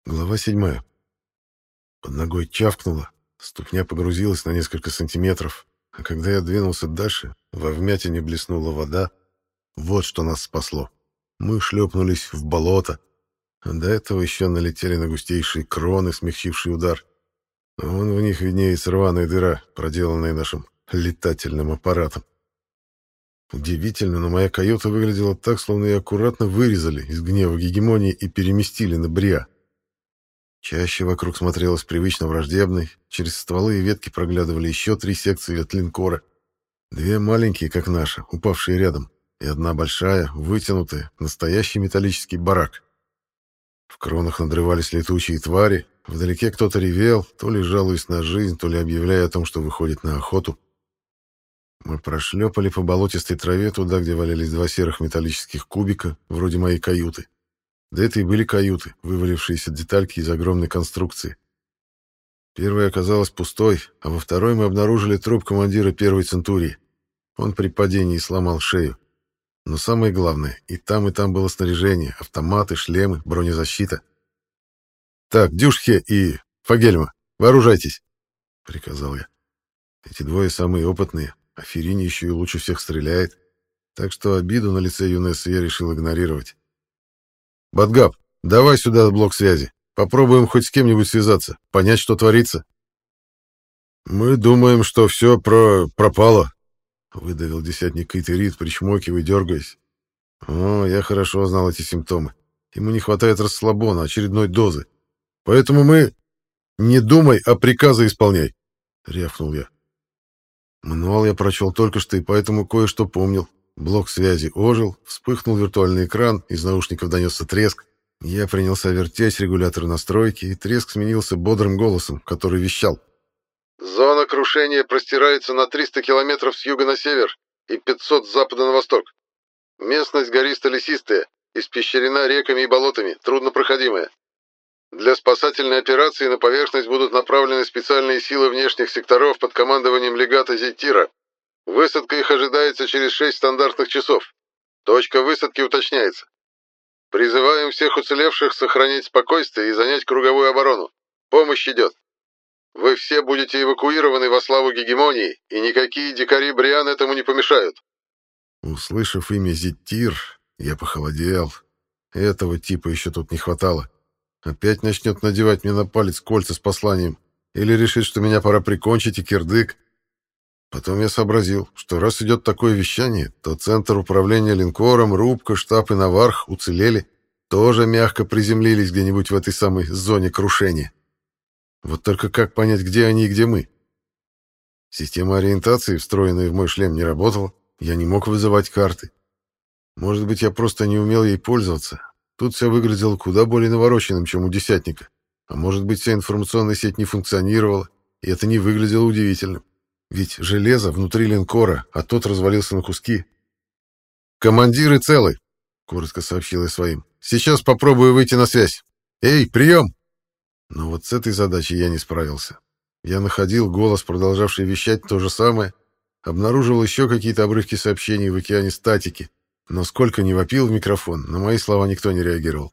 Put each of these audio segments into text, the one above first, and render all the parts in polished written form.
Глава 7. Под ногой чавкнуло, ступня погрузилась на несколько сантиметров, а когда я двинулся дальше, во вмятине блеснула вода. Вот что нас спасло. Мы шлепнулись в болото, а до этого еще налетели на густейшие кроны, смягчившие удар. Вон в них виднеется рваная дыра, проделанная нашим летательным аппаратом. Удивительно, но моя каюта выглядела так, словно ее аккуратно вырезали из гнева гегемонии и переместили на Бриа. Чаще вокруг смотрелась привычно враждебной, через стволы и ветки проглядывали еще 3 секции от линкора. 2 маленькие, как наша, упавшие рядом, и одна большая, вытянутая, настоящий металлический барак. В кронах надрывались летучие твари, вдалеке кто-то ревел, то ли жалуясь на жизнь, то ли объявляя о том, что выходит на охоту. Мы прошлепали по болотистой траве туда, где валялись 2 серых металлических кубика, вроде моей каюты. Да это и были каюты, вывалившиеся детальки из огромной конструкции. Первая оказалась пустой, а во второй мы обнаружили труп командира первой Центурии. Он при падении сломал шею. Но самое главное, и там было снаряжение, автоматы, шлемы, бронезащита. «Так, Дюшхе и Фагельма, вооружайтесь!» — приказал я. Эти 2 самые опытные, а Ферини еще и лучше всех стреляет, так что обиду на лице Юнессы я решил игнорировать. «Бадгаб, давай сюда блок связи. Попробуем хоть с кем-нибудь связаться, понять, что творится». «Мы думаем, что все пропало», — выдавил десятник Кайтерит, причмокивая и дергаясь. «О, я хорошо знал эти симптомы. Ему не хватает расслабона, очередной дозы. Поэтому мы... Не думай, а приказы исполняй», — рявкнул я. Мануал я прочел только что, и поэтому кое-что помнил. Блок связи ожил, вспыхнул виртуальный экран, из наушников донесся треск. Я принялся вертеть регулятор настройки, и треск сменился бодрым голосом, который вещал. «Зона крушения простирается на 300 километров с юга на север и 500 с запада на восток. Местность гористо-лесистая, испещрена реками и болотами, труднопроходимая. Для спасательной операции на поверхность будут направлены специальные силы внешних секторов под командованием легата Зеттира. Высадка их ожидается через 6 стандартных часов. Точка высадки уточняется. Призываем всех уцелевших сохранять спокойствие и занять круговую оборону. Помощь идет. Вы все будете эвакуированы во славу гегемонии, и никакие дикари Бриан этому не помешают». Услышав имя Зеттир, я похолодел. Этого типа еще тут не хватало. Опять начнет надевать мне на палец кольца с посланием или решит, что меня пора прикончить и кирдык. Потом я сообразил, что раз идет такое вещание, то центр управления линкором, рубка, штаб и наварх уцелели, тоже мягко приземлились где-нибудь в этой самой зоне крушения. Вот только как понять, где они и где мы? Система ориентации, встроенная в мой шлем, не работала, я не мог вызывать карты. Может быть, я просто не умел ей пользоваться. Тут все выглядело куда более навороченным, чем у десятника. А может быть, вся информационная сеть не функционировала, и это не выглядело удивительным. Ведь железо внутри линкора, а тот развалился на куски. «Командиры целы», — коротко сообщил я своим. «Сейчас попробую выйти на связь. Эй, прием!» Но вот с этой задачей я не справился. Я находил голос, продолжавший вещать то же самое, обнаруживал еще какие-то обрывки сообщений в океане статики, но сколько ни вопил в микрофон, на мои слова никто не реагировал.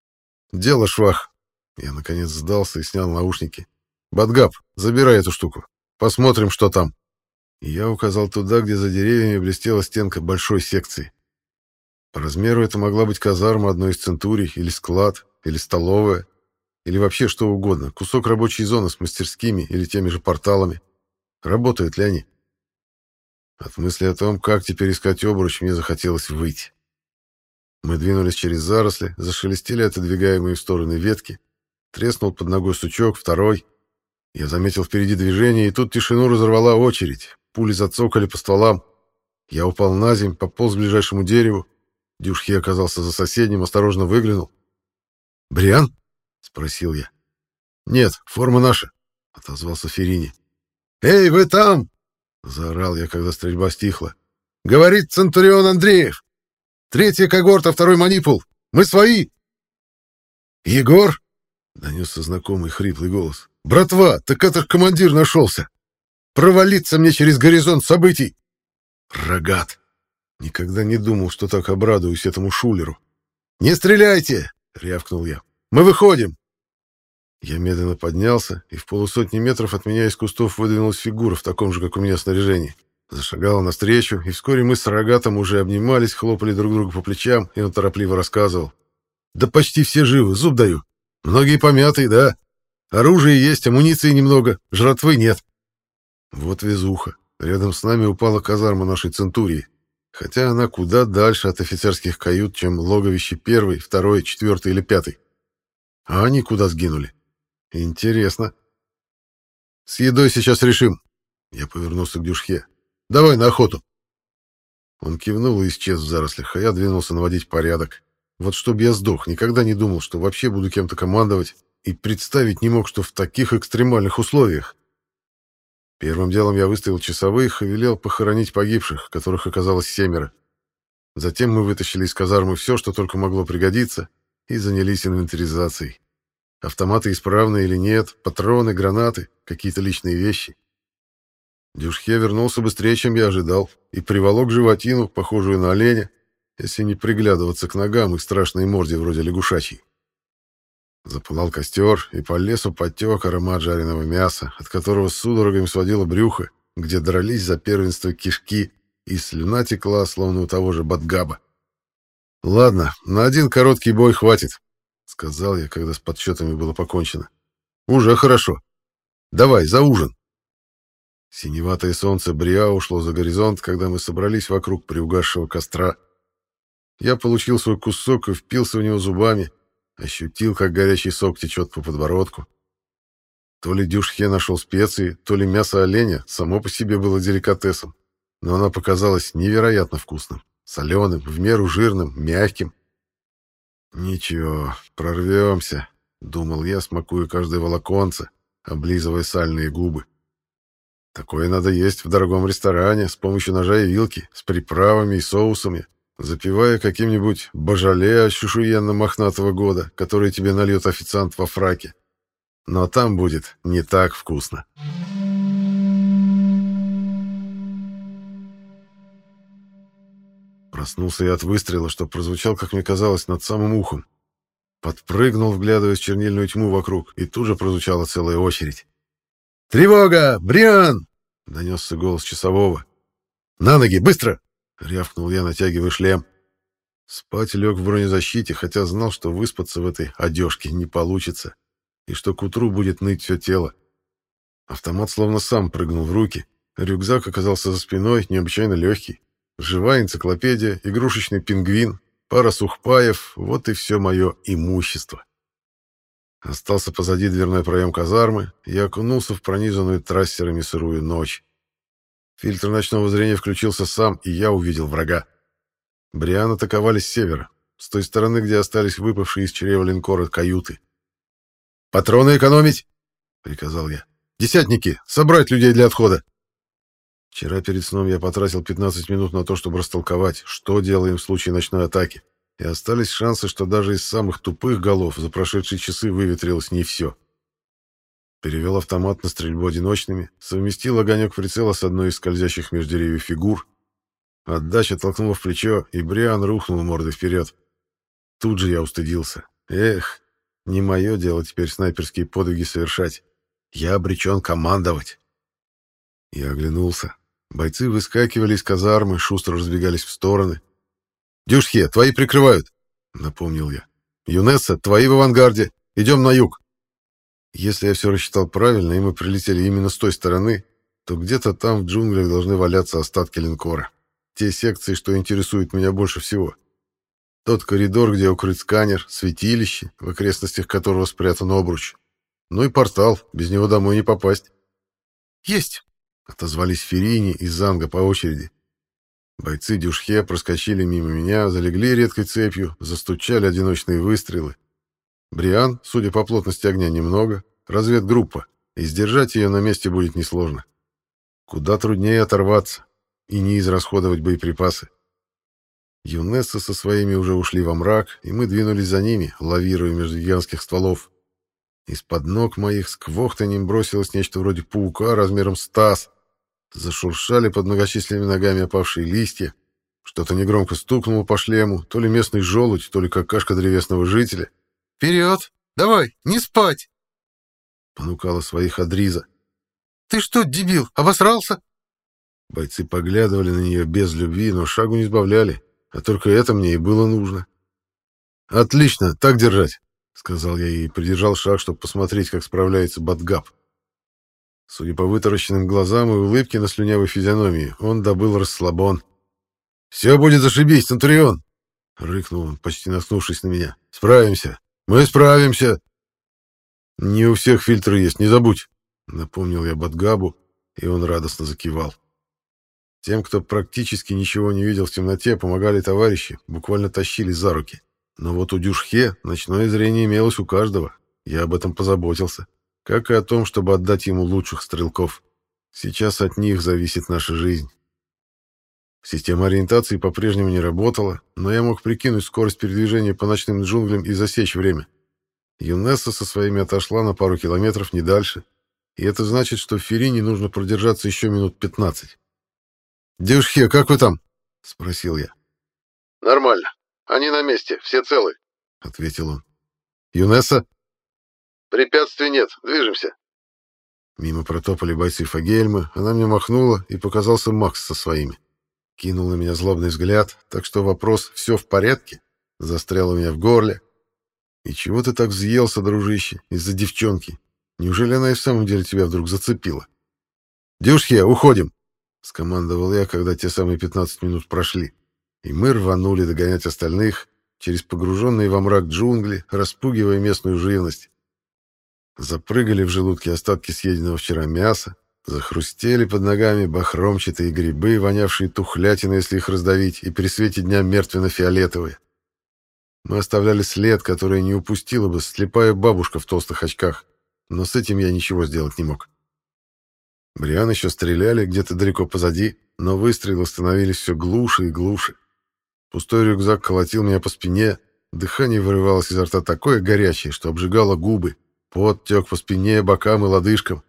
«Дело швах». Я, наконец, сдался и снял наушники. «Бадгаб, забирай эту штуку. Посмотрим, что там». И я указал туда, где за деревьями блестела стенка большой секции. По размеру это могла быть казарма одной из центурий, или склад, или столовая, или вообще что угодно, кусок рабочей зоны с мастерскими или теми же порталами. Работают ли они? От мысли о том, как теперь искать обруч, мне захотелось выйти. Мы двинулись через заросли, зашелестели отодвигаемые в стороны ветки, треснул под ногой сучок, второй. Я заметил впереди движение, и тут тишину разорвала очередь. Пули зацокали по стволам. Я упал на землю, пополз к ближайшему дереву. Дюшхи оказался за соседним, осторожно выглянул. «Бриан?» — спросил я. «Нет, форма наша», — отозвался Ферини. «Эй, вы там!» — заорал я, когда стрельба стихла. «Говорит Центурион Андреев! 3-я когорта, 2-й манипул! Мы свои!» «Егор?» — донесся знакомый хриплый голос. «Братва, так это ж командир нашелся! Провалиться мне через горизонт событий!» «Рогат!» Никогда не думал, что так обрадуюсь этому шулеру. «Не стреляйте!» — рявкнул я. «Мы выходим!» Я медленно поднялся, и в полусотни метров от меня из кустов выдвинулась фигура в таком же, как у меня, снаряжении. Зашагала навстречу, и вскоре мы с Рогатом уже обнимались, хлопали друг друга по плечам, и он торопливо рассказывал. «Да почти все живы, зуб даю. Многие помятые, да. Оружие есть, амуниции немного, жратвы нет». Вот везуха. Рядом с нами упала казарма нашей Центурии, хотя она куда дальше от офицерских кают, чем логовище 1, 2, 4 или 5. А они куда сгинули? Интересно. С едой сейчас решим. Я повернулся к Дюшхе. Давай на охоту. Он кивнул и исчез в зарослях, а я двинулся наводить порядок. Вот чтоб я сдох, никогда не думал, что вообще буду кем-то командовать, и представить не мог, что в таких экстремальных условиях. Первым делом я выставил часовых и велел похоронить погибших, которых оказалось 7. Затем мы вытащили из казармы все, что только могло пригодиться, и занялись инвентаризацией. Автоматы исправны или нет, патроны, гранаты, какие-то личные вещи. Дюшхе вернулся быстрее, чем я ожидал, и приволок животину, похожую на оленя, если не приглядываться к ногам и страшной морде вроде лягушачьей. Запылал костер, и по лесу потек аромат жареного мяса, от которого судорогами сводило брюхо, где дрались за первенство кишки, и слюна текла, словно у того же Бадгаба. «Ладно, на один короткий бой хватит», — сказал я, когда с подсчетами было покончено. «Уже хорошо. Давай, за ужин». Синеватое солнце Бриа ушло за горизонт, когда мы собрались вокруг приугасшего костра. Я получил свой кусок и впился в него зубами, ощутил, как горячий сок течет по подбородку. То ли Дюшхе нашел специи, то ли мясо оленя само по себе было деликатесом, но оно показалось невероятно вкусным, соленым, в меру жирным, мягким. «Ничего, прорвемся», — думал я, смакуя каждое волоконце, облизывая сальные губы. «Такое надо есть в дорогом ресторане, с помощью ножа и вилки, с приправами и соусами, запивая каким-нибудь божале ощушуенно-мохнатого года, который тебе нальет официант во фраке. Но там будет не так вкусно». Проснулся я от выстрела, что прозвучал, как мне казалось, над самым ухом. Подпрыгнул, вглядываясь в чернильную тьму вокруг, и тут же прозвучала целая очередь. «Тревога! Бриан!» — донесся голос часового. «На ноги, быстро!» — рявкнул я, натягивая шлем. Спать лег в бронезащите, хотя знал, что выспаться в этой одежке не получится, и что к утру будет ныть все тело. Автомат словно сам прыгнул в руки. Рюкзак оказался за спиной, необычайно легкий. Живая энциклопедия, игрушечный пингвин, пара сухпаев — вот и все мое имущество. Остался позади дверной проем казармы, и я окунулся в пронизанную трассерами сырую ночь. Фильтр ночного зрения включился сам, и я увидел врага. Бриан атаковали с севера, с той стороны, где остались выпавшие из чрева линкора каюты. «Патроны экономить!» — приказал я. «Десятники, собрать людей для отхода!» Вчера перед сном я потратил 15 минут на то, чтобы растолковать, что делаем в случае ночной атаки, и остались шансы, что даже из самых тупых голов за прошедшие часы выветрилось не все. Перевел автомат на стрельбу одиночными, совместил огонек прицела с одной из скользящих между деревьев фигур. Отдача толкнула в плечо, и Бриан рухнул мордой вперед. Тут же я устыдился. Эх, не мое дело теперь снайперские подвиги совершать. Я обречен командовать. Я оглянулся. Бойцы выскакивали из казармы, шустро разбегались в стороны. «Дюшхе, твои прикрывают», — напомнил я. «Юнесса, твои в авангарде. Идем на юг». Если я все рассчитал правильно, и мы прилетели именно с той стороны, то где-то там в джунглях должны валяться остатки линкора. Те секции, что интересуют меня больше всего. Тот коридор, где укрыт сканер, святилище, в окрестностях которого спрятан обруч. Ну и портал, без него домой не попасть. «Есть!» — отозвались Ферини и Занга по очереди. Бойцы Дюшхе проскочили мимо меня, залегли редкой цепью, застучали одиночные выстрелы. Бриан, судя по плотности огня, немного, разведгруппа, и сдержать ее на месте будет несложно. Куда труднее оторваться и не израсходовать боеприпасы. Юнесса со своими уже ушли во мрак, и мы двинулись за ними, лавируя между гигантских стволов. Из-под ног моих с квохтаньем бросилось нечто вроде паука размером с таз. Зашуршали под многочисленными ногами опавшие листья. Что-то негромко стукнуло по шлему, то ли местный желудь, то ли какашка древесного жителя. «Вперед! Давай, не спать!» понукала своих Адриза. «Ты что, дебил, обосрался?» Бойцы поглядывали на нее без любви, но шагу не сбавляли, а только это мне и было нужно. «Отлично, так держать», — сказал я ей и придержал шаг, чтобы посмотреть, как справляется Бадгаб. Судя по вытаращенным глазам и улыбке на слюнявой физиономии, он добыл расслабон. «Все будет зашибись, Центурион!» — рыкнул он, почти наткнувшись на меня. «Справимся! Мы справимся!» «Не у всех фильтры есть, не забудь!» — напомнил я Бадгабу, и он радостно закивал. Тем, кто практически ничего не видел в темноте, помогали товарищи, буквально тащили за руки. Но вот у Дюшхе ночное зрение имелось у каждого. Я об этом позаботился. Как и о том, чтобы отдать ему лучших стрелков. Сейчас от них зависит наша жизнь. Система ориентации по-прежнему не работала, но я мог прикинуть скорость передвижения по ночным джунглям и засечь время. Юнесса со своими отошла на пару километров, не дальше. И это значит, что в Ферине нужно продержаться еще минут 15. «Дюшхе, как вы там?» — спросил я. «Нормально. Они на месте, все целы», — ответил он. «Юнесса?» «Препятствий нет, движемся». Мимо протопали бойцы Фагельмы, она мне махнула, и показался Макс со своими. Кинул на меня злобный взгляд, так что вопрос «все в порядке?» застрял у меня в горле. «И чего ты так взъелся, дружище, из-за девчонки? Неужели она и в самом деле тебя вдруг зацепила?» «Дюшхе, уходим!» — скомандовал я, когда те самые 15 минут прошли. И мы рванули догонять остальных через погруженные во мрак джунгли, распугивая местную живность. Запрыгали в желудке остатки съеденного вчера мяса, захрустели под ногами бахромчатые грибы, вонявшие тухлятиной, если их раздавить, и при свете дня мертвенно-фиолетовые. Мы оставляли след, который не упустила бы слепая бабушка в толстых очках, но с этим я ничего сделать не мог. Бриан еще стреляли где-то далеко позади, но выстрелы становились все глуше и глуше. Пустой рюкзак колотил меня по спине, дыхание вырывалось изо рта такое горячее, что обжигало губы, пот тек по спине, бокам и лодыжкам.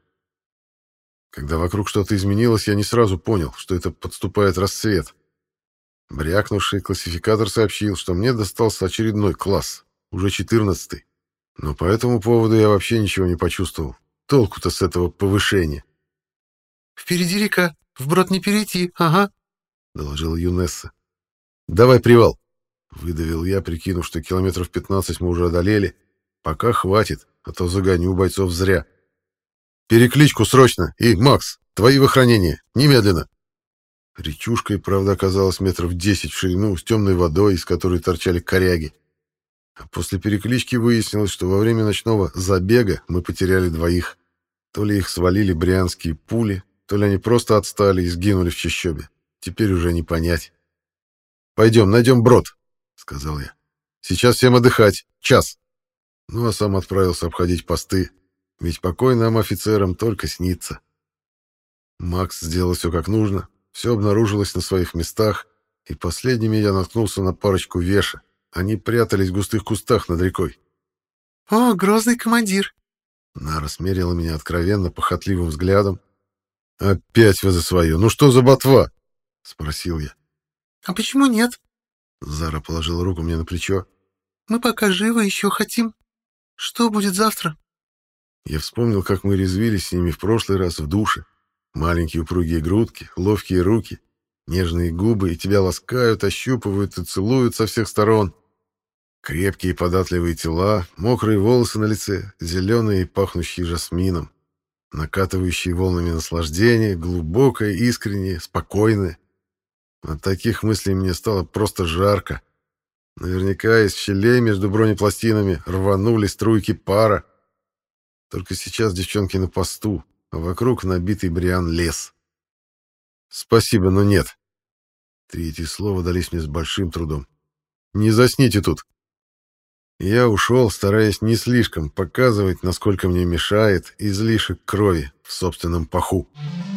Когда вокруг что-то изменилось, я не сразу понял, что это подступает рассвет. Брякнувший классификатор сообщил, что мне достался очередной класс, уже 14-й. Но по этому поводу я вообще ничего не почувствовал. Толку-то с этого повышения. «Впереди река, вброд не перейти, ага», — доложила Юнесса. «Давай привал», — выдавил я, прикинув, что километров 15 мы уже одолели. «Пока хватит, а то загоню бойцов зря. Перекличку срочно! И, Макс, твои в охранение! Немедленно!» Речушка и правда оказалась метров 10 в ширину, с темной водой, из которой торчали коряги. А после переклички выяснилось, что во время ночного забега мы потеряли двоих. То ли их свалили брианские пули, то ли они просто отстали и сгинули в чащобе. Теперь уже не понять. «Пойдем, найдем брод», — сказал я. «Сейчас всем отдыхать. Час». Ну, а сам отправился обходить посты, ведь покой нам, офицерам, только снится. Макс сделал все как нужно, все обнаружилось на своих местах, и последними я наткнулся на парочку веша. Они прятались в густых кустах над рекой. «О, грозный командир!» Нара смерила меня откровенно похотливым взглядом. «Опять вы за свое! Ну что за ботва?» — спросил я. «А почему нет?» Зара положила руку мне на плечо. «Мы пока живы, еще хотим. Что будет завтра?» Я вспомнил, как мы резвились с ними в прошлый раз в душе. Маленькие упругие грудки, ловкие руки, нежные губы, и тебя ласкают, ощупывают и целуют со всех сторон. Крепкие податливые тела, мокрые волосы на лице, зеленые, пахнущие жасмином, накатывающие волнами наслаждения, глубокое, искреннее, спокойное. От таких мыслей мне стало просто жарко. Наверняка из щелей между бронепластинами рванули струйки пара. Только сейчас девчонки на посту, а вокруг набитый Бриан лес. «Спасибо, но нет». Третьи слова дались мне с большим трудом. «Не засните тут». Я ушел, стараясь не слишком показывать, насколько мне мешает излишек крови в собственном паху.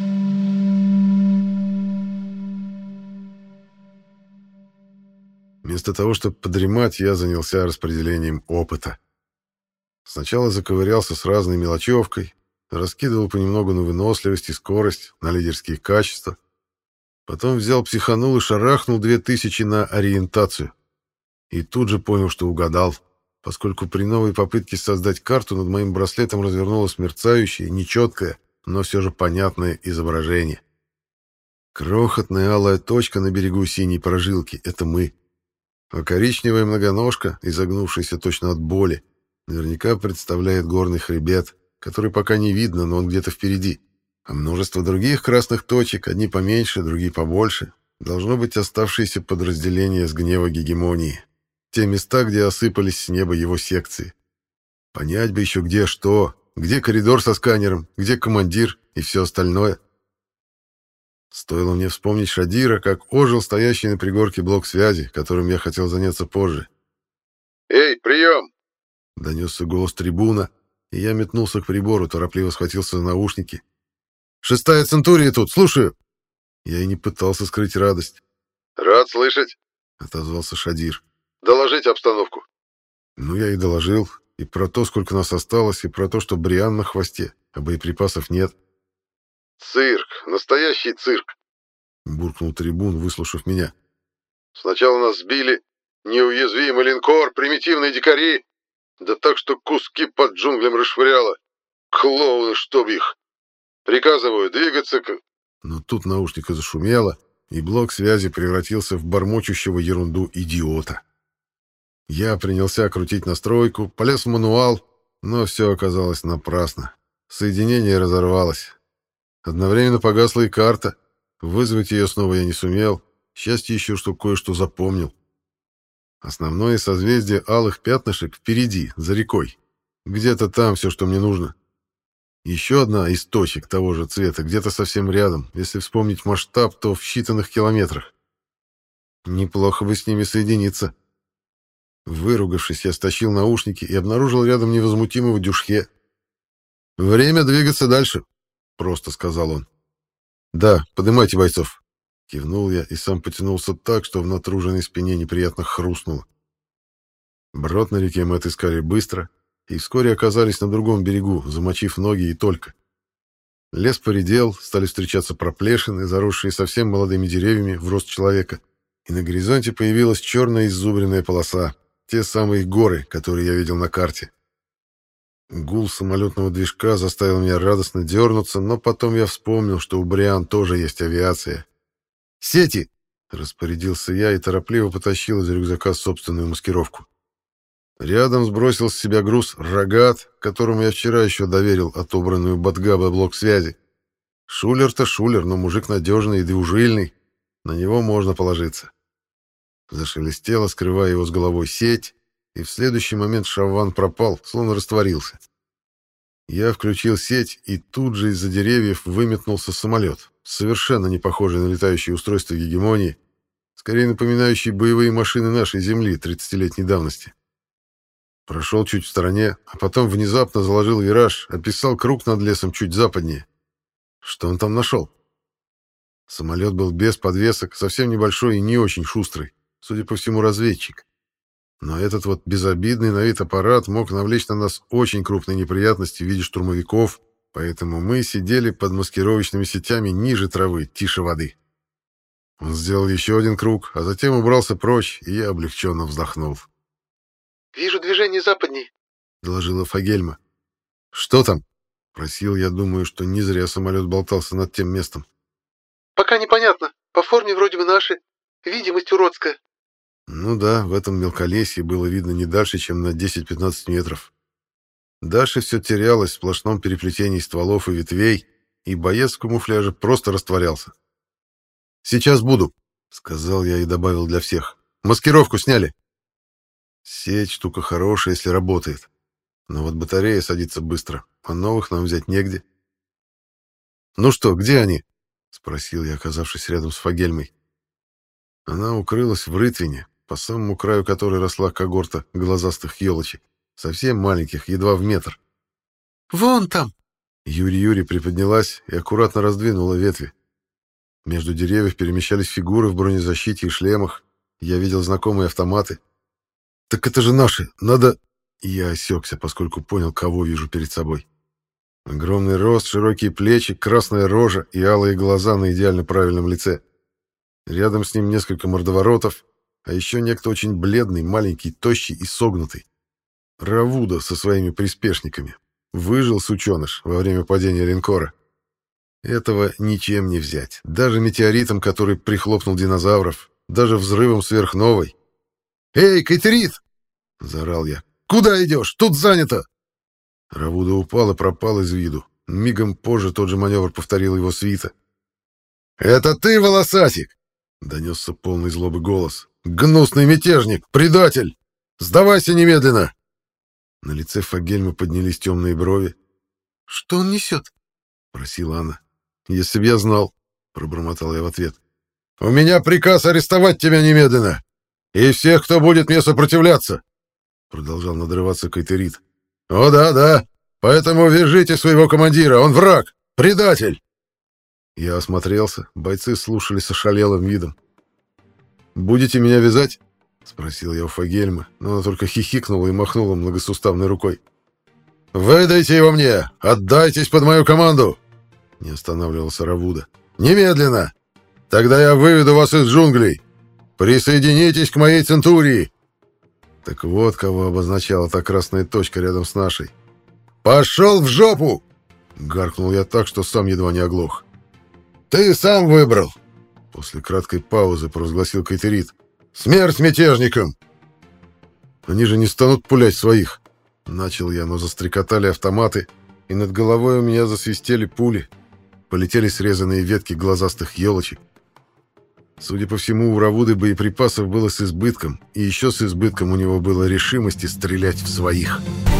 Вместо того, чтобы подремать, я занялся распределением опыта. Сначала заковырялся с разной мелочевкой, раскидывал понемногу на выносливость и скорость, на лидерские качества. Потом взял, психанул и шарахнул 2000 на ориентацию. И тут же понял, что угадал. поскольку при новой попытке создать карту над моим браслетом развернулось мерцающее, нечеткое, но все же понятное изображение. Крохотная алая точка на берегу синей прожилки — это мы. А коричневая многоножка, изогнувшаяся точно от боли, наверняка представляет горный хребет, который пока не видно, но он где-то впереди. А множество других красных точек, одни поменьше, другие побольше, должно быть оставшиеся подразделения с гнева гегемонии. Те места, где осыпались с неба его секции. Понять бы еще где что, где коридор со сканером, где командир и все остальное. Стоило мне вспомнить Шадира, как ожил стоящий на пригорке блок связи, которым я хотел заняться позже. «Эй, прием!» — донесся голос трибуна, и я метнулся к прибору, торопливо схватился за наушники. «Шестая Центурия тут, слушаю!» Я и не пытался скрыть радость. «Рад слышать», — отозвался Шадир. «Доложите обстановку». Ну, я и доложил. И про то, сколько нас осталось, и про то, что Бриан на хвосте, а боеприпасов нет. «Цирк, настоящий цирк», — буркнул трибун, выслушав меня. «Сначала нас сбили, неуязвимый линкор, примитивные дикари, да так, что куски под джунглям расшвыряло. Клоуны, чтоб их! Приказываю двигаться к...» Но тут наушника зашумело, и блок связи превратился в бормочущего ерунду идиота. Я принялся крутить настройку, полез в мануал, но все оказалось напрасно. Соединение разорвалось. Одновременно погасла и карта. Вызвать ее снова я не сумел. Счастье еще, что кое-что запомнил. Основное созвездие алых пятнышек впереди, за рекой. Где-то там все, что мне нужно. Еще одна из точек того же цвета, где-то совсем рядом. Если вспомнить масштаб, то в считанных километрах. Неплохо бы с ними соединиться. Выругавшись, я стащил наушники и обнаружил рядом невозмутимого Дюшхе. «Время двигаться дальше», — просто сказал он. «Да, поднимайте бойцов». Кивнул я и сам потянулся так, что в натруженной спине неприятно хрустнуло. Брод на реке мы отыскали быстро и вскоре оказались на другом берегу, замочив ноги и только. Лес поредел, стали встречаться проплешины, заросшие совсем молодыми деревьями в рост человека, и на горизонте появилась черная иззубренная полоса, те самые горы, которые я видел на карте. Гул самолетного движка заставил меня радостно дернуться, но потом я вспомнил, что у Бриан тоже есть авиация. «Сети!» — распорядился я и торопливо потащил из рюкзака собственную маскировку. Рядом сбросил с себя груз «Рогат», которому я вчера еще доверил отобранную Батгаба блок связи. Шулер-то шулер, но мужик надежный и двужильный. На него можно положиться. Зашелестела, скрывая его с головой, сеть, и в следующий момент шавван пропал, словно растворился. Я включил сеть, и тут же из-за деревьев выметнулся самолет, совершенно не похожий на летающие устройства гегемонии, скорее напоминающий боевые машины нашей Земли 30-летней давности. Прошел чуть в стороне, а потом внезапно заложил вираж, описал круг над лесом чуть западнее. Что он там нашел? Самолет был без подвесок, совсем небольшой и не очень шустрый, судя по всему, разведчик. Но этот вот безобидный на вид аппарат мог навлечь на нас очень крупные неприятности в виде штурмовиков, поэтому мы сидели под маскировочными сетями ниже травы, тише воды. Он сделал еще один круг, а затем убрался прочь, и я облегченно вздохнул. «Вижу движение западней», — доложила Фагельма. «Что там?» — просил я, думаю, что не зря самолет болтался над тем местом. «Пока непонятно. По форме вроде бы наши. Видимость уродская». Ну да, в этом мелколесье было видно не дальше, чем на 10-15 метров. Дальше все терялось в сплошном переплетении стволов и ветвей, и боец в камуфляже просто растворялся. «Сейчас буду», — сказал я и добавил для всех. «Маскировку сняли». Сеть — штука хорошая, если работает. Но вот батарея садится быстро, а новых нам взять негде. «Ну что, где они?» — спросил я, оказавшись рядом с Фагельмой. Она укрылась в рытвине, по самому краю которой росла когорта глазастых елочек, совсем маленьких, едва в метр. «Вон там!» Юри приподнялась и аккуратно раздвинула ветви. Между деревьев перемещались фигуры в бронезащите и шлемах. Я видел знакомые автоматы. «Так это же наши! Надо...» Я осекся, поскольку понял, кого вижу перед собой. Огромный рост, широкие плечи, красная рожа и алые глаза на идеально правильном лице. Рядом с ним несколько мордоворотов, а еще некто очень бледный, маленький, тощий и согнутый. Равуда со своими приспешниками. Выжил сученыш во время падения линкора. Этого ничем не взять. Даже метеоритом, который прихлопнул динозавров. Даже взрывом сверхновой. «Эй, Кайтерит!» — заорал я. «Куда идешь? Тут занято!» Равуда упал и пропал из виду. Мигом позже тот же маневр повторил его свита. «Это ты, волосатик!» — донесся полный злобы голос. «Гнусный мятежник! Предатель! Сдавайся немедленно!» На лице Фогельма поднялись темные брови. «Что он несет?» — просила она. «Если б я знал», — пробормотал я в ответ. «У меня приказ арестовать тебя немедленно! И всех, кто будет мне сопротивляться!» Продолжал надрываться Кайтерит. «О, да, поэтому вяжите своего командира, он враг, предатель!» Я осмотрелся, бойцы слушали с ошалелым видом. «Будете меня вязать?» — спросил я у Фогельма, но она только хихикнула и махнула многосуставной рукой. «Выдайте его мне! Отдайтесь под мою команду!» — не останавливался Равуда. «Немедленно! Тогда я выведу вас из джунглей! Присоединитесь к моей центурии!» Так вот, кого обозначала та красная точка рядом с нашей. «Пошел в жопу!» — гаркнул я так, что сам едва не оглох. «Ты сам выбрал!» — после краткой паузы провозгласил Кайтерит. «Смерть мятежникам!» «Они же не станут пулять своих!» — начал я, но застрекотали автоматы, и над головой у меня засвистели пули. Полетели срезанные ветки глазастых елочек. Судя по всему, у Равуды боеприпасов было с избытком, и еще с избытком у него было решимости стрелять в своих.